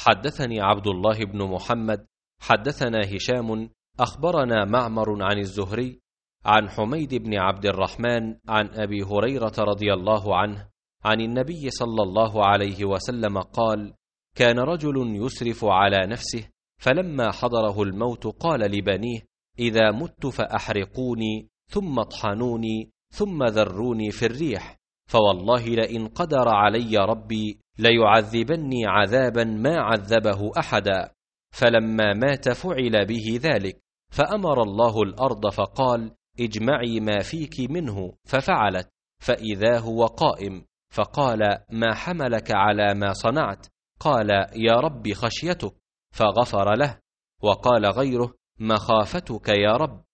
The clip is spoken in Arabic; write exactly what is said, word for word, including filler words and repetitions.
حدثني عبد الله بن محمد حدثنا هشام أخبرنا معمر عن الزهري عن حميد بن عبد الرحمن عن أبي هريرة رضي الله عنه عن النبي صلى الله عليه وسلم قال: كان رجل يسرف على نفسه، فلما حضره الموت قال لبنيه: إذا مت فأحرقوني ثم اطحنوني ثم ذروني في الريح، فوالله لئن قدر علي ربي ليعذبني عذابا ما عذبه أحدا. فلما مات فعل به ذلك، فأمر الله الأرض فقال: اجمعي ما فيك منه، ففعلت، فإذا هو قائم، فقال: ما حملك على ما صنعت؟ قال: يا رب خشيتك، فغفر له. وقال غيره: مخافتك يا رب،